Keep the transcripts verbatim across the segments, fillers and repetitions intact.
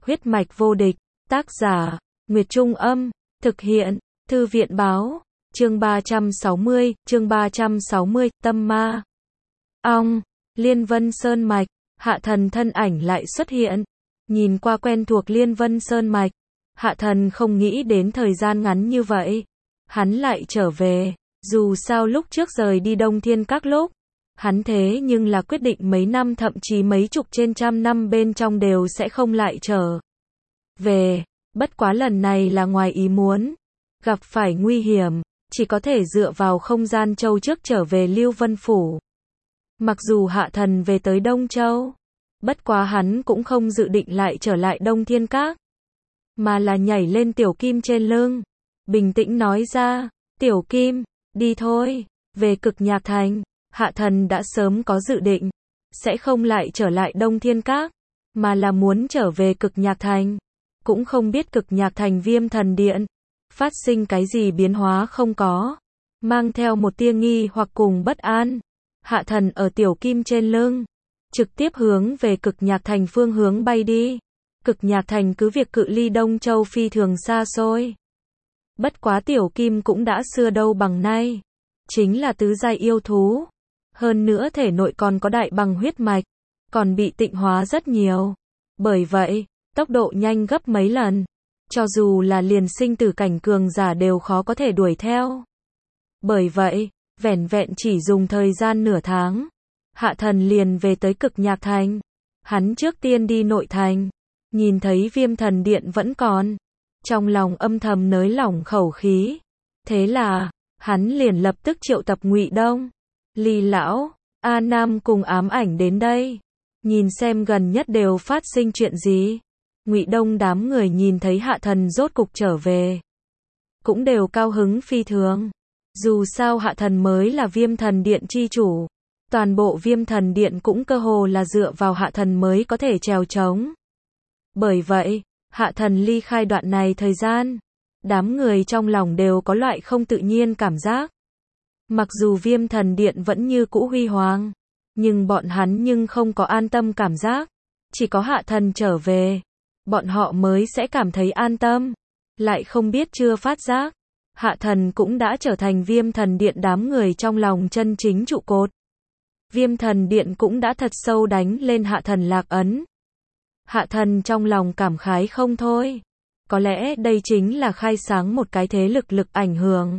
Huyết mạch vô địch, tác giả, Nguyệt Trung Âm, thực hiện, Thư viện Báo, chương ba trăm sáu mươi, chương ba trăm sáu mươi, Tâm Ma. Ong, Liên Vân Sơn Mạch, Hạ Thần thân ảnh lại xuất hiện. Nhìn qua quen thuộc Liên Vân Sơn Mạch, Hạ Thần không nghĩ đến thời gian ngắn như vậy. Hắn lại trở về, dù sao lúc trước rời đi Đông Thiên Các lúc, hắn thế nhưng là quyết định mấy năm thậm chí mấy chục trên trăm năm bên trong đều sẽ không lại trở về. Bất quá lần này là ngoài ý muốn, gặp phải nguy hiểm, chỉ có thể dựa vào không gian châu trước trở về Lưu Vân Phủ. Mặc dù Hạ Thần về tới Đông Châu, bất quá hắn cũng không dự định lại trở lại Đông Thiên Các, mà là nhảy lên Tiểu Kim trên lưng, bình tĩnh nói ra, Tiểu Kim, đi thôi, về Cực Nhạc Thành. Hạ Thần đã sớm có dự định, sẽ không lại trở lại Đông Thiên Các, mà là muốn trở về Cực Nhạc Thành. Cũng không biết Cực Nhạc Thành Viêm Thần Điện phát sinh cái gì biến hóa không có, mang theo một tia nghi hoặc cùng bất an. Hạ Thần ở Tiểu Kim trên lưng, trực tiếp hướng về Cực Nhạc Thành phương hướng bay đi. Cực Nhạc Thành cứ việc cự ly Đông Châu phi thường xa xôi, bất quá Tiểu Kim cũng đã xưa đâu bằng nay, chính là tứ giai yêu thú, hơn nữa thể nội còn có đại bằng huyết mạch, còn bị tịnh hóa rất nhiều, bởi vậy tốc độ nhanh gấp mấy lần, cho dù là liền sinh tử cảnh cường giả đều khó có thể đuổi theo. Bởi vậy, vẻn vẹn chỉ dùng thời gian nửa tháng, Hạ Thần liền về tới Cực Nhạc Thành. Hắn trước tiên đi nội thành, nhìn thấy Viêm Thần Điện vẫn còn, trong lòng âm thầm nới lỏng khẩu khí. Thế là, hắn liền lập tức triệu tập Ngụy Đông, Ly Lão, A Nam cùng Ám Ảnh đến đây, nhìn xem gần nhất đều phát sinh chuyện gì. Ngụy Đông đám người nhìn thấy Hạ Thần rốt cục trở về, cũng đều cao hứng phi thường. Dù sao Hạ Thần mới là Viêm Thần Điện chi chủ, toàn bộ Viêm Thần Điện cũng cơ hồ là dựa vào Hạ Thần mới có thể trèo trống. Bởi vậy, Hạ Thần ly khai đoạn này thời gian, đám người trong lòng đều có loại không tự nhiên cảm giác. Mặc dù Viêm Thần Điện vẫn như cũ huy hoàng, nhưng bọn hắn nhưng không có an tâm cảm giác. Chỉ có Hạ Thần trở về, bọn họ mới sẽ cảm thấy an tâm. Lại không biết chưa phát giác, Hạ Thần cũng đã trở thành Viêm Thần Điện đám người trong lòng chân chính trụ cột. Viêm Thần Điện cũng đã thật sâu đánh lên Hạ Thần lạc ấn. Hạ Thần trong lòng cảm khái không thôi. Có lẽ đây chính là khai sáng một cái thế lực lực ảnh hưởng.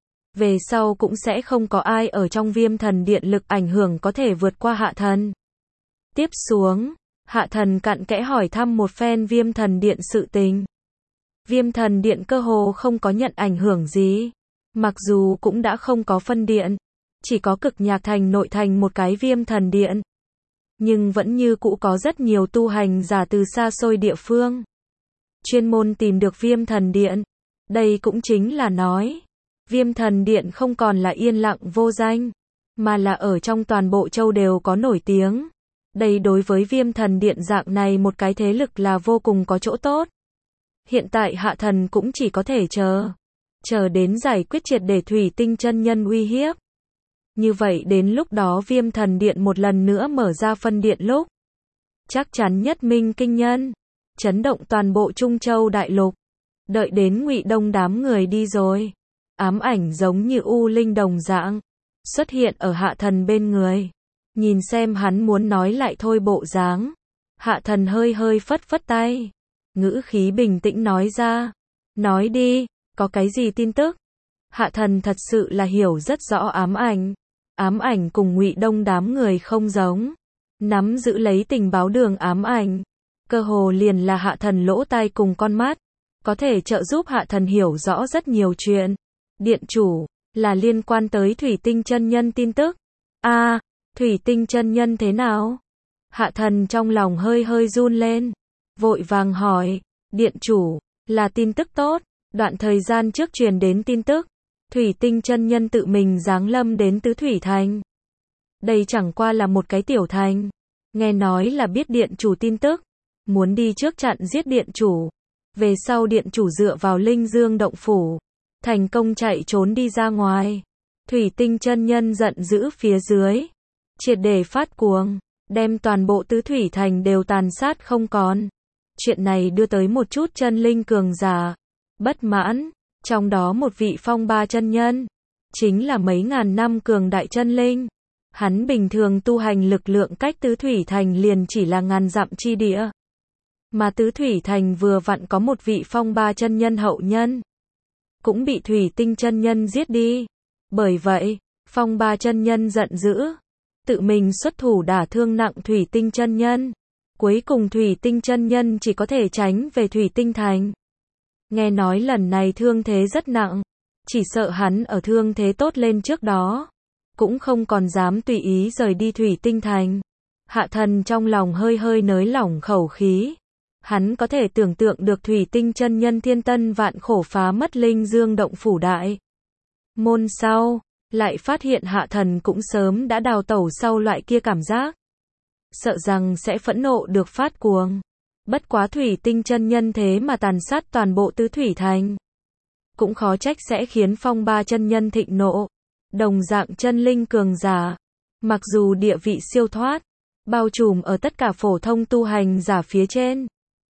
Về sau cũng sẽ không có ai ở trong Viêm Thần Điện lực ảnh hưởng có thể vượt qua Hạ Thần. Tiếp xuống, Hạ Thần cặn kẽ hỏi thăm một phen Viêm Thần Điện sự tình. Viêm Thần Điện cơ hồ không có nhận ảnh hưởng gì. Mặc dù cũng đã không có phân điện, chỉ có Cực Nhạc Thành nội thành một cái Viêm Thần Điện, nhưng vẫn như cũ có rất nhiều tu hành giả từ xa xôi địa phương chuyên môn tìm được Viêm Thần Điện. Đây cũng chính là nói, Viêm Thần Điện không còn là yên lặng vô danh, mà là ở trong toàn bộ châu đều có nổi tiếng. Đây đối với Viêm Thần Điện dạng này một cái thế lực là vô cùng có chỗ tốt. Hiện tại Hạ Thần cũng chỉ có thể chờ, chờ đến giải quyết triệt để Thủy Tinh chân nhân uy hiếp. Như vậy đến lúc đó Viêm Thần Điện một lần nữa mở ra phân điện lúc, chắc chắn nhất minh kinh nhân, chấn động toàn bộ Trung Châu đại lục. Đợi đến Ngụy Đông đám người đi rồi, Ám Ảnh giống như u linh đồng dạng xuất hiện ở Hạ Thần bên người. Nhìn xem hắn muốn nói lại thôi bộ dáng, Hạ Thần hơi hơi phất phất tay, ngữ khí bình tĩnh nói ra, nói đi, có cái gì tin tức? Hạ Thần thật sự là hiểu rất rõ Ám Ảnh. Ám Ảnh cùng Ngụy Đông đám người không giống, nắm giữ lấy tình báo đường Ám Ảnh, cơ hồ liền là Hạ Thần lỗ tai cùng con mắt, có thể trợ giúp Hạ Thần hiểu rõ rất nhiều chuyện. Điện chủ, là liên quan tới Thủy Tinh chân nhân tin tức. A, à, Thủy Tinh chân nhân thế nào? Hạ Thần trong lòng hơi hơi run lên, vội vàng hỏi, điện chủ, là tin tức tốt, đoạn thời gian trước truyền đến tin tức, Thủy Tinh chân nhân tự mình giáng lâm đến Tứ Thủy Thành. Đây chẳng qua là một cái tiểu thành, nghe nói là biết điện chủ tin tức, muốn đi trước chặn giết điện chủ. Về sau điện chủ dựa vào Linh Dương động phủ, thành công chạy trốn đi ra ngoài. Thủy Tinh chân nhân giận dữ phía dưới, triệt để phát cuồng, đem toàn bộ Tứ Thủy Thành đều tàn sát không còn. Chuyện này đưa tới một chút chân linh cường giả bất mãn, trong đó một vị phong ba chân nhân, chính là mấy ngàn năm cường đại chân linh. Hắn bình thường tu hành lực lượng cách Tứ Thủy Thành liền chỉ là ngàn dặm chi địa. Mà Tứ Thủy Thành vừa vặn có một vị phong ba chân nhân hậu nhân, cũng bị Thủy Tinh chân nhân giết đi. Bởi vậy, phong ba chân nhân giận dữ, tự mình xuất thủ đả thương nặng Thủy Tinh chân nhân. Cuối cùng Thủy Tinh chân nhân chỉ có thể tránh về Thủy Tinh Thành. Nghe nói lần này thương thế rất nặng, chỉ sợ hắn ở thương thế tốt lên trước đó, cũng không còn dám tùy ý rời đi Thủy Tinh Thành. Hạ Thần trong lòng hơi hơi nới lỏng khẩu khí. Hắn có thể tưởng tượng được Thủy Tinh chân nhân thiên tân vạn khổ phá mất Linh Dương động phủ đại môn sau, lại phát hiện Hạ Thần cũng sớm đã đào tẩu sau loại kia cảm giác. Sợ rằng sẽ phẫn nộ được phát cuồng. Bất quá Thủy Tinh chân nhân thế mà tàn sát toàn bộ Tứ Thủy Thành, cũng khó trách sẽ khiến phong ba chân nhân thịnh nộ. Đồng dạng chân linh cường giả, mặc dù địa vị siêu thoát, bao trùm ở tất cả phổ thông tu hành giả phía trên.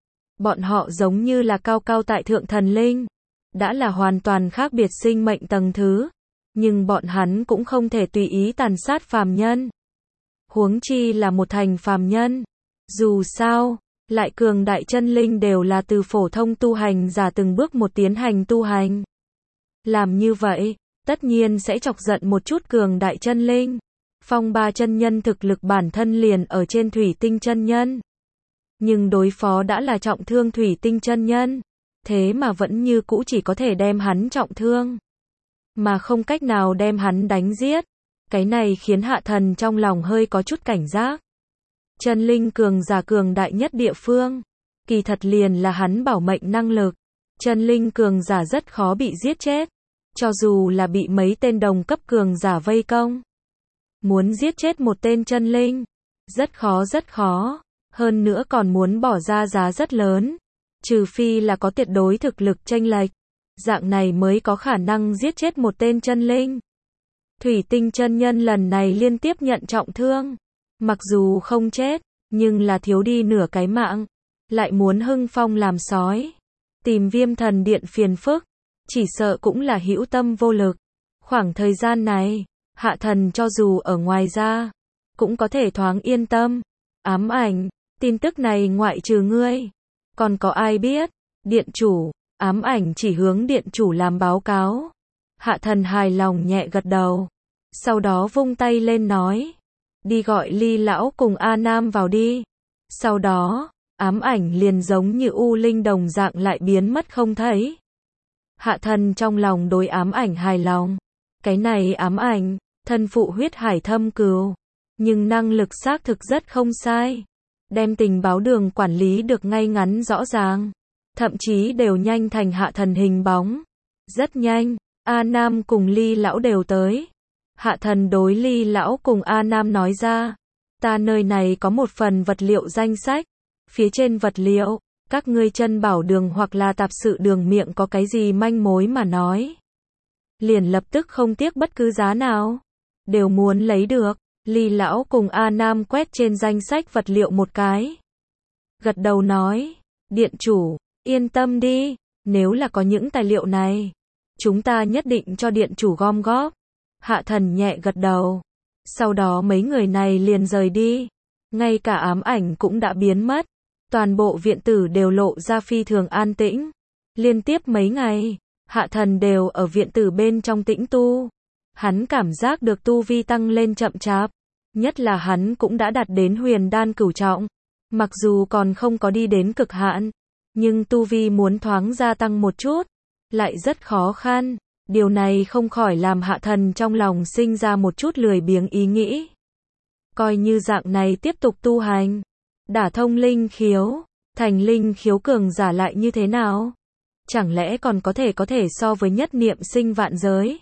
Bọn họ giống như là cao cao tại thượng thần linh, đã là hoàn toàn khác biệt sinh mệnh tầng thứ, nhưng bọn hắn cũng không thể tùy ý tàn sát phàm nhân. Huống chi là một thành phàm nhân. Dù sao, lại cường đại chân linh đều là từ phổ thông tu hành giả từng bước một tiến hành tu hành. Làm như vậy, tất nhiên sẽ chọc giận một chút cường đại chân linh. Phong ba chân nhân thực lực bản thân liền ở trên Thủy Tinh chân nhân, nhưng đối phó đã là trọng thương Thủy Tinh chân nhân, thế mà vẫn như cũ chỉ có thể đem hắn trọng thương, mà không cách nào đem hắn đánh giết. Cái này khiến Hạ Thần trong lòng hơi có chút cảnh giác. Chân linh cường giả cường đại nhất địa phương, kỳ thật liền là hắn bảo mệnh năng lực. Chân linh cường giả rất khó bị giết chết, cho dù là bị mấy tên đồng cấp cường giả vây công. Muốn giết chết một tên chân linh, rất khó rất khó, hơn nữa còn muốn bỏ ra giá rất lớn, trừ phi là có tuyệt đối thực lực chênh lệch, dạng này mới có khả năng giết chết một tên chân linh. Thủy Tinh chân nhân lần này liên tiếp nhận trọng thương, mặc dù không chết, nhưng là thiếu đi nửa cái mạng, lại muốn hưng phong làm sói, tìm Viêm Thần Điện phiền phức, chỉ sợ cũng là hữu tâm vô lực. Khoảng thời gian này, Hạ Thần cho dù ở ngoài ra, cũng có thể thoáng yên tâm. Ám Ảnh, tin tức này ngoại trừ ngươi, còn có ai biết? Điện chủ. Ám Ảnh chỉ hướng điện chủ làm báo cáo. Hạ Thần hài lòng nhẹ gật đầu, sau đó vung tay lên nói, đi gọi Ly lão cùng A Nam vào đi. Sau đó, Ám Ảnh liền giống như u linh đồng dạng lại biến mất không thấy. Hạ Thần trong lòng đối Ám Ảnh hài lòng. Cái này Ám Ảnh, thân phụ huyết hải thâm cừu, nhưng năng lực xác thực rất không sai, đem tình báo đường quản lý được ngay ngắn rõ ràng, thậm chí đều nhanh thành Hạ Thần hình bóng. Rất nhanh, A Nam cùng Ly lão đều tới. Hạ Thần đối Ly lão cùng A Nam nói ra, ta nơi này có một phần vật liệu danh sách, phía trên vật liệu, các ngươi chân bảo đường hoặc là tạp sự đường miệng có cái gì manh mối mà nói, liền lập tức không tiếc bất cứ giá nào, đều muốn lấy được. Ly lão cùng A Nam quét trên danh sách vật liệu một cái, gật đầu nói, điện chủ, yên tâm đi, nếu là có những tài liệu này, chúng ta nhất định cho điện chủ gom góp. Hạ Thần nhẹ gật đầu, sau đó mấy người này liền rời đi, ngay cả Ám Ảnh cũng đã biến mất, toàn bộ viện tử đều lộ ra phi thường an tĩnh. Liên tiếp mấy ngày, Hạ Thần đều ở viện tử bên trong tĩnh tu. Hắn cảm giác được tu vi tăng lên chậm chạp, nhất là hắn cũng đã đạt đến huyền đan cửu trọng. Mặc dù còn không có đi đến cực hạn, nhưng tu vi muốn thoáng gia tăng một chút, lại rất khó khăn. Điều này không khỏi làm Hạ Thần trong lòng sinh ra một chút lười biếng ý nghĩ. Coi như dạng này tiếp tục tu hành, đả thông linh khiếu, thành linh khiếu cường giả lại như thế nào? Chẳng lẽ còn có thể có thể so với nhất niệm sinh vạn giới?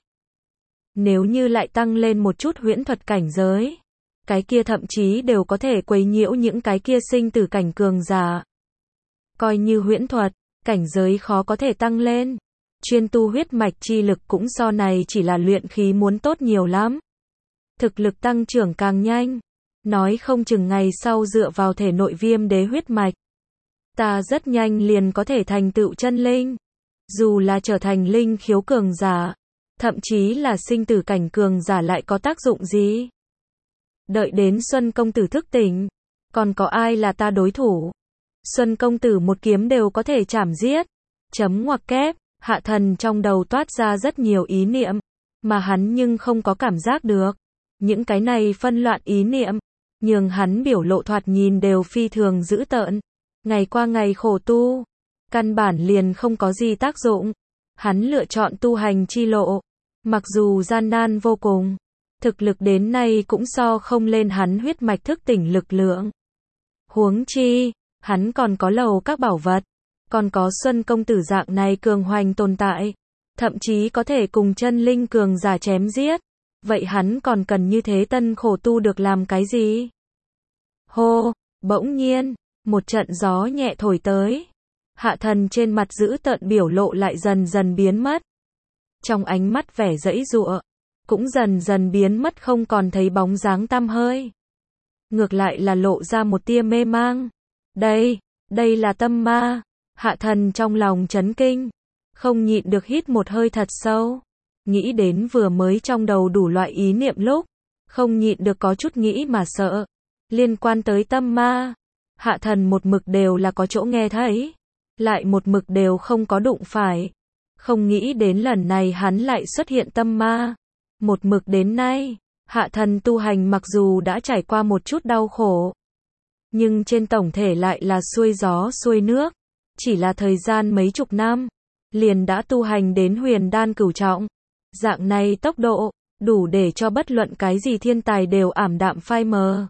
Nếu như lại tăng lên một chút huyễn thuật cảnh giới, cái kia thậm chí đều có thể quấy nhiễu những cái kia sinh tử cảnh cường giả. Coi như huyễn thuật, cảnh giới khó có thể tăng lên, chuyên tu huyết mạch chi lực cũng so này chỉ là luyện khí muốn tốt nhiều lắm. Thực lực tăng trưởng càng nhanh, nói không chừng ngày sau dựa vào thể nội viêm đế huyết mạch, ta rất nhanh liền có thể thành tựu chân linh. Dù là trở thành linh khiếu cường giả, thậm chí là sinh tử cảnh cường giả lại có tác dụng gì? Đợi đến Xuân công tử thức tỉnh, còn có ai là ta đối thủ? Xuân công tử một kiếm đều có thể chảm giết. Chấm ngoặc kép, Hạ Thần trong đầu toát ra rất nhiều ý niệm, mà hắn nhưng không có cảm giác được. Những cái này phân loạn ý niệm, nhường hắn biểu lộ thoạt nhìn đều phi thường dữ tợn. Ngày qua ngày khổ tu, căn bản liền không có gì tác dụng. Hắn lựa chọn tu hành chi lộ, mặc dù gian nan vô cùng, thực lực đến nay cũng so không lên hắn huyết mạch thức tỉnh lực lượng. Huống chi, hắn còn có lầu các bảo vật, còn có Xuân công tử dạng này cường hoành tồn tại, thậm chí có thể cùng chân linh cường giả chém giết. Vậy hắn còn cần như thế tân khổ tu được làm cái gì? Hô, bỗng nhiên, một trận gió nhẹ thổi tới. Hạ Thần trên mặt dữ tợn biểu lộ lại dần dần biến mất. Trong ánh mắt vẻ giãy giụa, cũng dần dần biến mất không còn thấy bóng dáng tăm hơi. Ngược lại là lộ ra một tia mê mang. Đây, đây là tâm ma. Hạ Thần trong lòng chấn kinh, không nhịn được hít một hơi thật sâu. Nghĩ đến vừa mới trong đầu đủ loại ý niệm lúc, không nhịn được có chút nghĩ mà sợ. Liên quan tới tâm ma, Hạ Thần một mực đều là có chỗ nghe thấy, lại một mực đều không có đụng phải. Không nghĩ đến lần này hắn lại xuất hiện tâm ma. Một mực đến nay, Hạ Thần tu hành mặc dù đã trải qua một chút đau khổ, nhưng trên tổng thể lại là xuôi gió xuôi nước. Chỉ là thời gian mấy chục năm, liền đã tu hành đến huyền đan cửu trọng. Dạng này tốc độ, đủ để cho bất luận cái gì thiên tài đều ảm đạm phai mờ.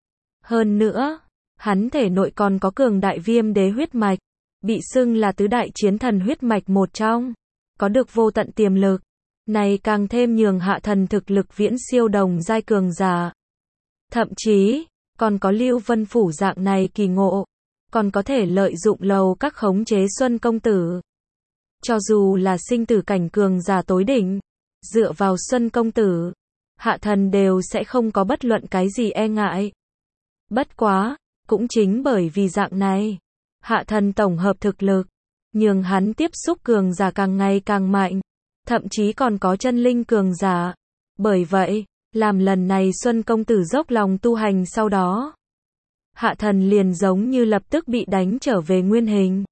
Hơn nữa, hắn thể nội còn có cường đại viêm đế huyết mạch, bị xưng là tứ đại chiến thần huyết mạch một trong, có được vô tận tiềm lực. Này càng thêm nhường Hạ Thần thực lực viễn siêu đồng giai cường giả. Thậm chí, còn có Lưu Vân Phủ dạng này kỳ ngộ, còn có thể lợi dụng lầu các khống chế Xuân công tử. Cho dù là sinh tử cảnh cường giả tối đỉnh, dựa vào Xuân công tử, Hạ Thần đều sẽ không có bất luận cái gì e ngại. Bất quá, cũng chính bởi vì dạng này, Hạ Thần tổng hợp thực lực, nhường hắn tiếp xúc cường giả càng ngày càng mạnh, thậm chí còn có chân linh cường giả. Bởi vậy, làm lần này Xuân công tử dốc lòng tu hành sau đó, Hạ Thần liền giống như lập tức bị đánh trở về nguyên hình.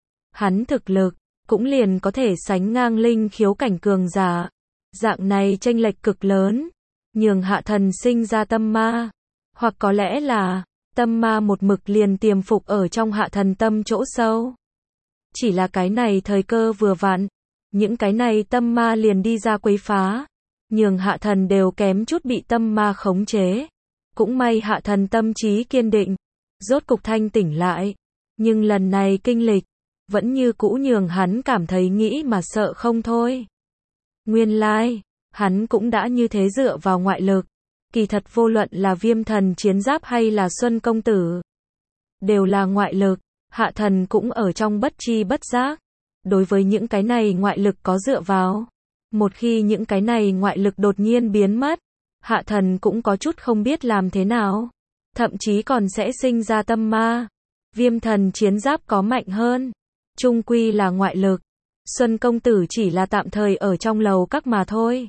Hắn thực lực, cũng liền có thể sánh ngang linh khiếu cảnh cường giả. Dạng này chênh lệch cực lớn, nhường Hạ Thần sinh ra tâm ma. Hoặc có lẽ là, tâm ma một mực liền tiềm phục ở trong Hạ Thần tâm chỗ sâu. Chỉ là cái này thời cơ vừa vặn, những cái này tâm ma liền đi ra quấy phá, nhường Hạ Thần đều kém chút bị tâm ma khống chế. Cũng may Hạ Thần tâm trí kiên định, rốt cục thanh tỉnh lại. Nhưng lần này kinh lịch, vẫn như cũ nhường hắn cảm thấy nghĩ mà sợ không thôi. Nguyên lai, hắn cũng đã như thế dựa vào ngoại lực. Kỳ thật vô luận là Viêm Thần chiến giáp hay là Xuân công tử, đều là ngoại lực. Hạ Thần cũng ở trong bất chi bất giác, đối với những cái này ngoại lực có dựa vào. Một khi những cái này ngoại lực đột nhiên biến mất, Hạ Thần cũng có chút không biết làm thế nào, thậm chí còn sẽ sinh ra tâm ma. Viêm Thần chiến giáp có mạnh hơn, chung quy là ngoại lực. Xuân công tử chỉ là tạm thời ở trong lầu các mà thôi.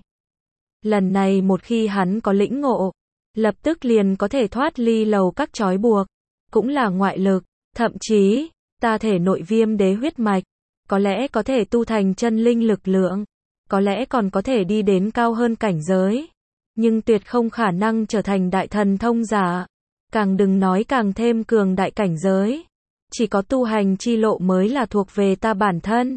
Lần này một khi hắn có lĩnh ngộ, lập tức liền có thể thoát ly lầu các trói buộc, cũng là ngoại lực. Thậm chí, ta thể nội viêm đế huyết mạch, có lẽ có thể tu thành chân linh lực lượng, có lẽ còn có thể đi đến cao hơn cảnh giới, nhưng tuyệt không khả năng trở thành đại thần thông giả, càng đừng nói càng thêm cường đại cảnh giới. Chỉ có tu hành chi lộ mới là thuộc về ta bản thân.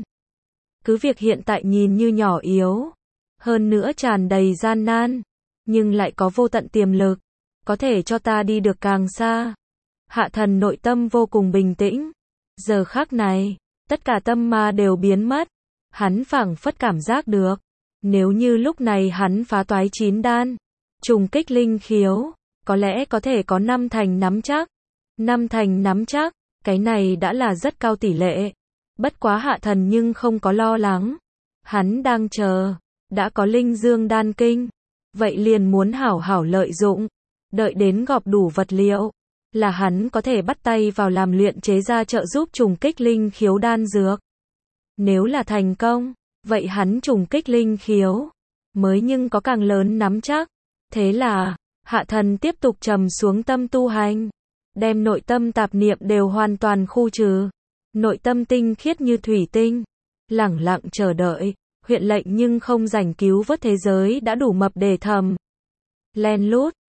Cứ việc hiện tại nhìn như nhỏ yếu, hơn nữa tràn đầy gian nan, nhưng lại có vô tận tiềm lực, có thể cho ta đi được càng xa. Hạ Thần nội tâm vô cùng bình tĩnh. Giờ khắc này, tất cả tâm ma đều biến mất. Hắn phảng phất cảm giác được, nếu như lúc này hắn phá toái chín đan, trùng kích linh khiếu, có lẽ có thể có năm thành nắm chắc. Năm thành nắm chắc, cái này đã là rất cao tỷ lệ. Bất quá Hạ Thần nhưng không có lo lắng. Hắn đang chờ, đã có linh dương đan kinh, vậy liền muốn hảo hảo lợi dụng, đợi đến gọp đủ vật liệu, là hắn có thể bắt tay vào làm luyện chế ra trợ giúp trùng kích linh khiếu đan dược. Nếu là thành công, vậy hắn trùng kích linh khiếu mới nhưng có càng lớn nắm chắc. Thế là, Hạ Thần tiếp tục trầm xuống tâm tu hành, đem nội tâm tạp niệm đều hoàn toàn khu trừ, nội tâm tinh khiết như thủy tinh, lẳng lặng chờ đợi, huyện lệnh nhưng không rảnh cứu vớt thế giới đã đủ mập để thầm. Len lút,